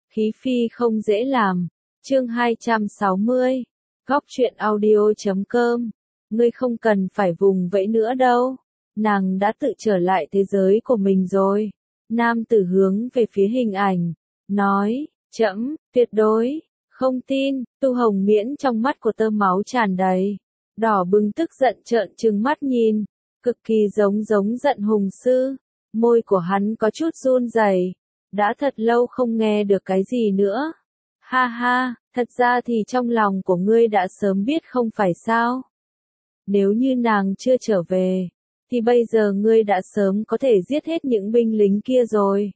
Khí phi không dễ làm. Chương 260. Góc truyện audio.com. Ngươi không cần phải vùng vẫy nữa đâu. Nàng đã tự trở lại thế giới của mình rồi. Nam tử hướng về phía hình ảnh. Nói, trẫm, tuyệt đối, không tin. Tu Hồng Miễn trong mắt của tơ máu tràn đầy. Đỏ bừng tức giận trợn trừng mắt nhìn. Cực kỳ giống giận hùng sư. Môi của hắn có chút run rẩy. Đã thật lâu không nghe được cái gì nữa. Ha ha, thật ra thì trong lòng của ngươi đã sớm biết không phải sao? Nếu như nàng chưa trở về, thì bây giờ ngươi đã sớm có thể giết hết những binh lính kia rồi.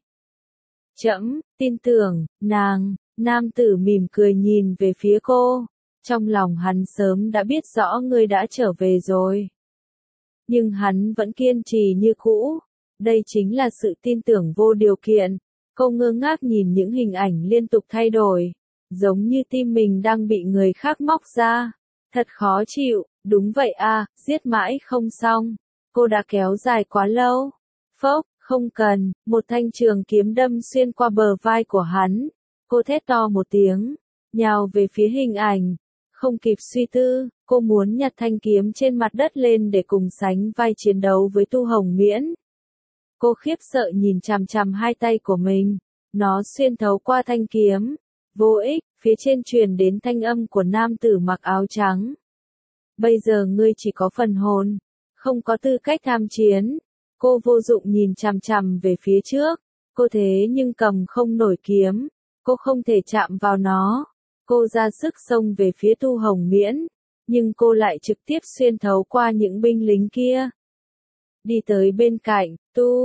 Trẫm, tin tưởng, nàng, nam tử mỉm cười nhìn về phía cô. Trong lòng hắn sớm đã biết rõ ngươi đã trở về rồi. Nhưng hắn vẫn kiên trì như cũ. Đây chính là sự tin tưởng vô điều kiện. Cô ngơ ngác nhìn những hình ảnh liên tục thay đổi. Giống như tim mình đang bị người khác móc ra. Thật khó chịu, đúng vậy à, giết mãi không xong. Cô đã kéo dài quá lâu. Phốc, không cần, một thanh trường kiếm đâm xuyên qua bờ vai của hắn. Cô thét to một tiếng, nhào về phía hình ảnh. Không kịp suy tư, cô muốn nhặt thanh kiếm trên mặt đất lên để cùng sánh vai chiến đấu với Tu Hồng Miễn. Cô khiếp sợ nhìn chằm chằm hai tay của mình. Nó xuyên thấu qua thanh kiếm. Vô ích, phía trên truyền đến thanh âm của nam tử mặc áo trắng. Bây giờ ngươi chỉ có phần hồn, không có tư cách tham chiến. Cô vô dụng nhìn chằm chằm về phía trước. Cô thế nhưng cầm không nổi kiếm. Cô không thể chạm vào nó. Cô ra sức xông về phía Tu Hồng Miễn. Nhưng cô lại trực tiếp xuyên thấu qua những binh lính kia. Đi tới bên cạnh,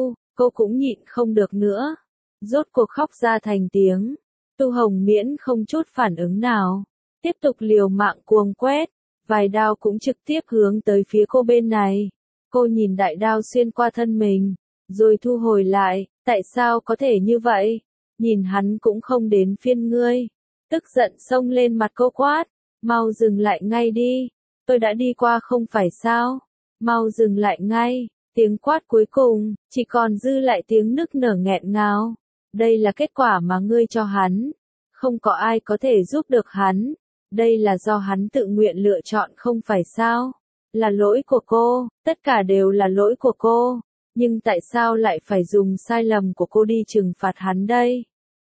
cô cũng nhịn không được nữa. Rốt cuộc khóc ra thành tiếng. Tu Hồng Miễn không chút phản ứng nào. Tiếp tục liều mạng cuồng quét. Vài đao cũng trực tiếp hướng tới phía cô bên này. Cô nhìn đại đao xuyên qua thân mình. Rồi thu hồi lại. Tại sao có thể như vậy? Nhìn hắn cũng không đến phiên ngươi. Tức giận xông lên mặt cô quát. Mau dừng lại ngay đi. Tôi đã đi qua không phải sao? Mau dừng lại ngay. Tiếng quát cuối cùng, chỉ còn dư lại tiếng nức nở nghẹn ngào. Đây là kết quả mà ngươi cho hắn. Không có ai có thể giúp được hắn. Đây là do hắn tự nguyện lựa chọn không phải sao? Là lỗi của cô, tất cả đều là lỗi của cô. Nhưng tại sao lại phải dùng sai lầm của cô đi trừng phạt hắn đây?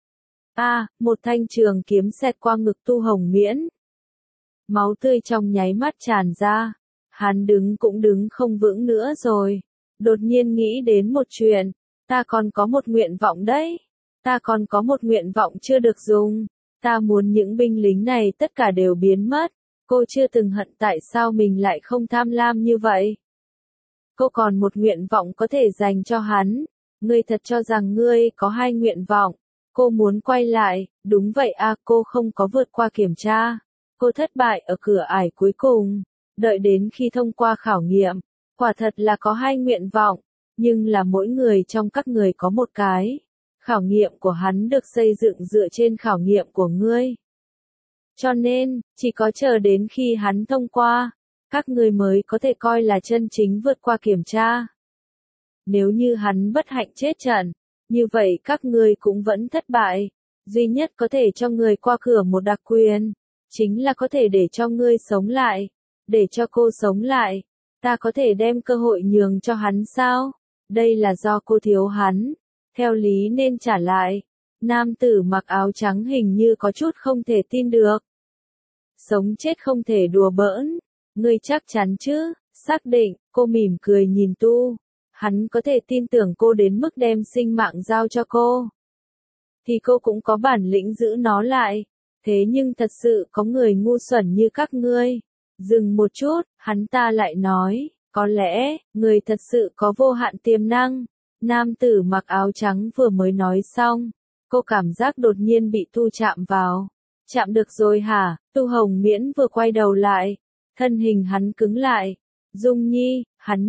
Một thanh trường kiếm xẹt qua ngực Tu Hồng Miễn. Máu tươi trong nháy mắt tràn ra. Hắn đứng cũng đứng không vững nữa rồi. Đột nhiên nghĩ đến một chuyện. Ta còn có một nguyện vọng đấy. Ta còn có một nguyện vọng chưa được dùng. Ta muốn những binh lính này tất cả đều biến mất. Cô chưa từng hận tại sao mình lại không tham lam như vậy. Cô còn một nguyện vọng có thể dành cho hắn. Ngươi thật cho rằng ngươi có hai nguyện vọng. Cô muốn quay lại, đúng vậy à, cô không có vượt qua kiểm tra. Cô thất bại ở cửa ải cuối cùng. Đợi đến khi thông qua khảo nghiệm. Quả thật là có hai nguyện vọng. Nhưng là mỗi người trong các người có một cái. Khảo nghiệm của hắn được xây dựng dựa trên khảo nghiệm của ngươi. Cho nên, chỉ có chờ đến khi hắn thông qua, các ngươi mới có thể coi là chân chính vượt qua kiểm tra. Nếu như hắn bất hạnh chết trận, như vậy các ngươi cũng vẫn thất bại. Duy nhất có thể cho ngươi qua cửa một đặc quyền, chính là có thể để cho ngươi sống lại. Để cho cô sống lại, ta có thể đem cơ hội nhường cho hắn sao? Đây là do cô thiếu hắn. Theo lý nên trả lại. Nam tử mặc áo trắng hình như có chút không thể tin được. Sống chết không thể đùa bỡn. Ngươi chắc chắn chứ? Xác định, cô mỉm cười nhìn Hắn có thể tin tưởng cô đến mức đem sinh mạng giao cho cô. Thì cô cũng có bản lĩnh giữ nó lại. Thế nhưng thật sự có người ngu xuẩn như các ngươi. Dừng một chút, hắn ta lại nói, có lẽ, người thật sự có vô hạn tiềm năng. Nam tử mặc áo trắng vừa mới nói xong, cô cảm giác đột nhiên bị chạm vào. Chạm được rồi hả? Tu Hồng Miễn vừa quay đầu lại, thân hình hắn cứng lại. Dung Nhi, hắn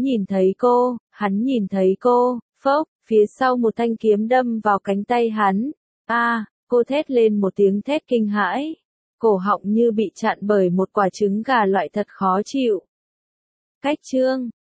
nhìn thấy cô, phốc, phía sau một thanh kiếm đâm vào cánh tay hắn. Cô thét lên một tiếng thét kinh hãi. Cổ họng như bị chặn bởi một quả trứng gà loại thật khó chịu. Cách chương